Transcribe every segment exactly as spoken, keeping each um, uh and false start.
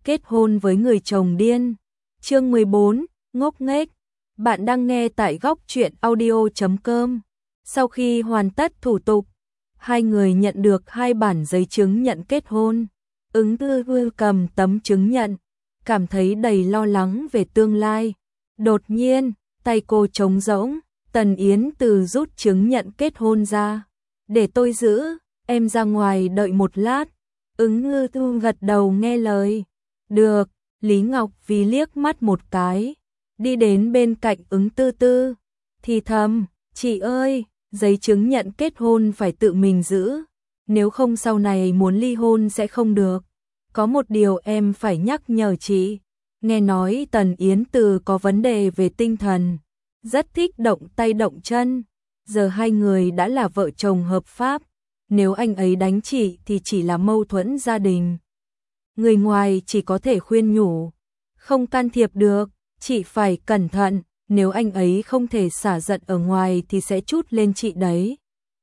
kết hôn với người chồng điên. Chương mười bốn, ngốc nghếch. Bạn đang nghe tại góc truyện audio chấm com. Sau khi hoàn tất thủ tục, hai người nhận được hai bản giấy chứng nhận kết hôn. Ứng Tư Vương cầm tấm chứng nhận, cảm thấy đầy lo lắng về tương lai. Đột nhiên, tay cô trống rỗng, Tần Yến Từ rút chứng nhận kết hôn ra. Để tôi giữ, em ra ngoài đợi một lát. Ứng Ngư Tư gật đầu nghe lời. Được, Lý Ngọc Vì liếc mắt một cái, đi đến bên cạnh Ứng Tư Tư, thì thầm, chị ơi, giấy chứng nhận kết hôn phải tự mình giữ, nếu không sau này muốn ly hôn sẽ không được. Có một điều em phải nhắc nhở chị, nghe nói Tần Yến Từ có vấn đề về tinh thần, rất thích động tay động chân, giờ hai người đã là vợ chồng hợp pháp, nếu anh ấy đánh chị thì chỉ là mâu thuẫn gia đình. Người ngoài chỉ có thể khuyên nhủ, không can thiệp được, chị phải cẩn thận, nếu anh ấy không thể xả giận ở ngoài thì sẽ trút lên chị đấy.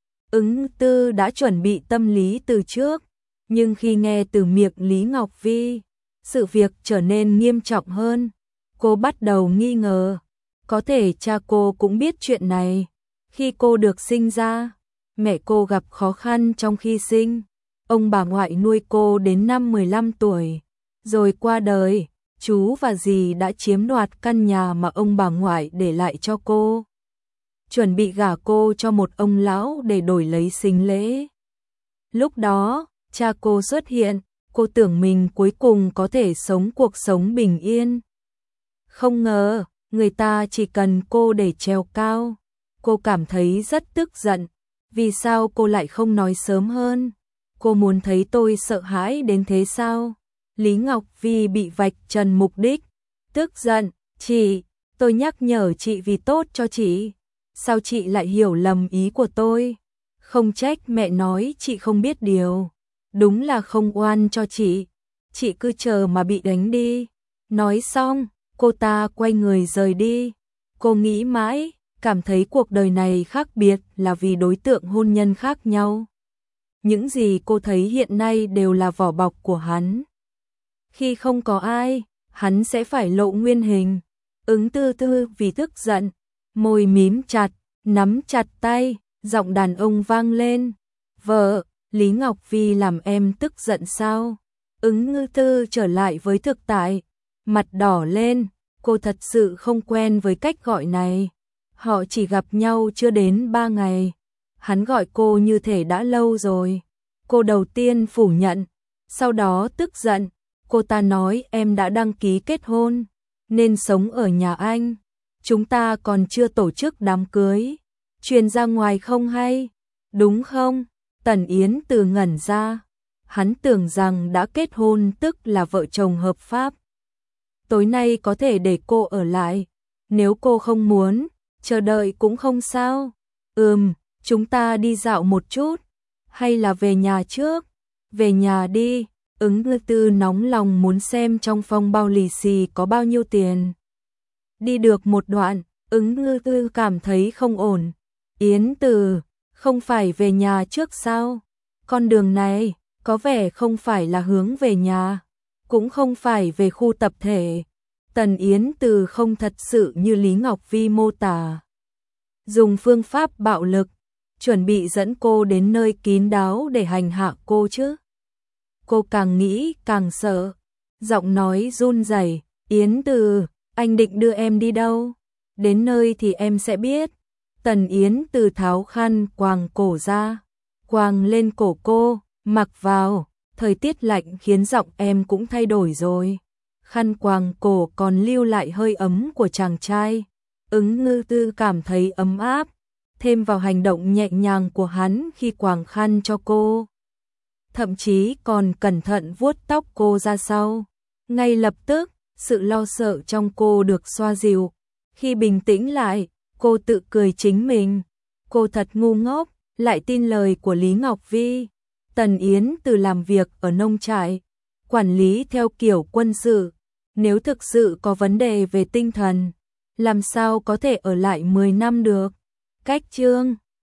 Ứng Tư đã chuẩn bị tâm lý từ trước, nhưng khi nghe từ miệng Lý Ngọc Vi, sự việc trở nên nghiêm trọng hơn. Cô bắt đầu nghi ngờ, có thể cha cô cũng biết chuyện này. Khi cô được sinh ra, mẹ cô gặp khó khăn trong khi sinh. Ông bà ngoại nuôi cô đến năm mười lăm tuổi, rồi qua đời, chú và dì đã chiếm đoạt căn nhà mà ông bà ngoại để lại cho cô. Chuẩn bị gả cô cho một ông lão để đổi lấy sính lễ. Lúc đó, cha cô xuất hiện, cô tưởng mình cuối cùng có thể sống cuộc sống bình yên. Không ngờ, người ta chỉ cần cô để trèo cao. Cô cảm thấy rất tức giận, vì sao cô lại không nói sớm hơn? Cô muốn thấy tôi sợ hãi đến thế sao? Lý Ngọc Vi bị vạch trần mục đích, tức giận, chị, tôi nhắc nhở chị vì tốt cho chị. Sao chị lại hiểu lầm ý của tôi? Không trách mẹ nói chị không biết điều. Đúng là không oan cho chị. Chị cứ chờ mà bị đánh đi. Nói xong, cô ta quay người rời đi. Cô nghĩ mãi, cảm thấy cuộc đời này khác biệt là vì đối tượng hôn nhân khác nhau. Những gì cô thấy hiện nay đều là vỏ bọc của hắn. Khi không có ai, hắn sẽ phải lộ nguyên hình. Ứng Tư Tư vì tức giận, môi mím chặt, nắm chặt tay, giọng đàn ông vang lên. Vợ, Lý Ngọc Vi làm em tức giận sao? Ứng Ngư Tư trở lại với thực tại, mặt đỏ lên, cô thật sự không quen với cách gọi này. Họ chỉ gặp nhau chưa đến ba ngày. Hắn gọi cô như thể đã lâu rồi. Cô đầu tiên phủ nhận, sau đó tức giận. Cô ta nói em đã đăng ký kết hôn, nên sống ở nhà anh. Chúng ta còn chưa tổ chức đám cưới. Truyền ra ngoài không hay, đúng không? Tần Yến Từ ngẩn ra. Hắn tưởng rằng đã kết hôn tức là vợ chồng hợp pháp. Tối nay có thể để cô ở lại. Nếu cô không muốn, chờ đợi cũng không sao. Ừm, chúng ta đi dạo một chút. Hay là về nhà trước? Về nhà đi. Ứng Ngư Tư nóng lòng muốn xem trong phong bao lì xì có bao nhiêu tiền. Đi được một đoạn, Ứng Ngư Tư cảm thấy không ổn. Yến Từ, không phải về nhà trước sao? Con đường này, có vẻ không phải là hướng về nhà, cũng không phải về khu tập thể. Tần Yến Từ không thật sự như Lý Ngọc Vi mô tả. Dùng phương pháp bạo lực, chuẩn bị dẫn cô đến nơi kín đáo để hành hạ cô chứ. Cô càng nghĩ càng sợ, giọng nói run rẩy, Yến Từ, anh định đưa em đi đâu? Đến nơi thì em sẽ biết. Tần Yến Từ tháo khăn quàng cổ ra, quàng lên cổ cô, mặc vào, thời tiết lạnh khiến giọng em cũng thay đổi rồi. Khăn quàng cổ còn lưu lại hơi ấm của chàng trai. Ứng Ngư Tư cảm thấy ấm áp, thêm vào hành động nhẹ nhàng của hắn khi quàng khăn cho cô. Thậm chí còn cẩn thận vuốt tóc cô ra sau. Ngay lập tức, sự lo sợ trong cô được xoa dịu. Khi bình tĩnh lại, cô tự cười chính mình. Cô thật ngu ngốc, lại tin lời của Lý Ngọc Vi. Tần Yến Từ làm việc ở nông trại, quản lý theo kiểu quân sự. Nếu thực sự có vấn đề về tinh thần, làm sao có thể ở lại mười năm được? Cách chương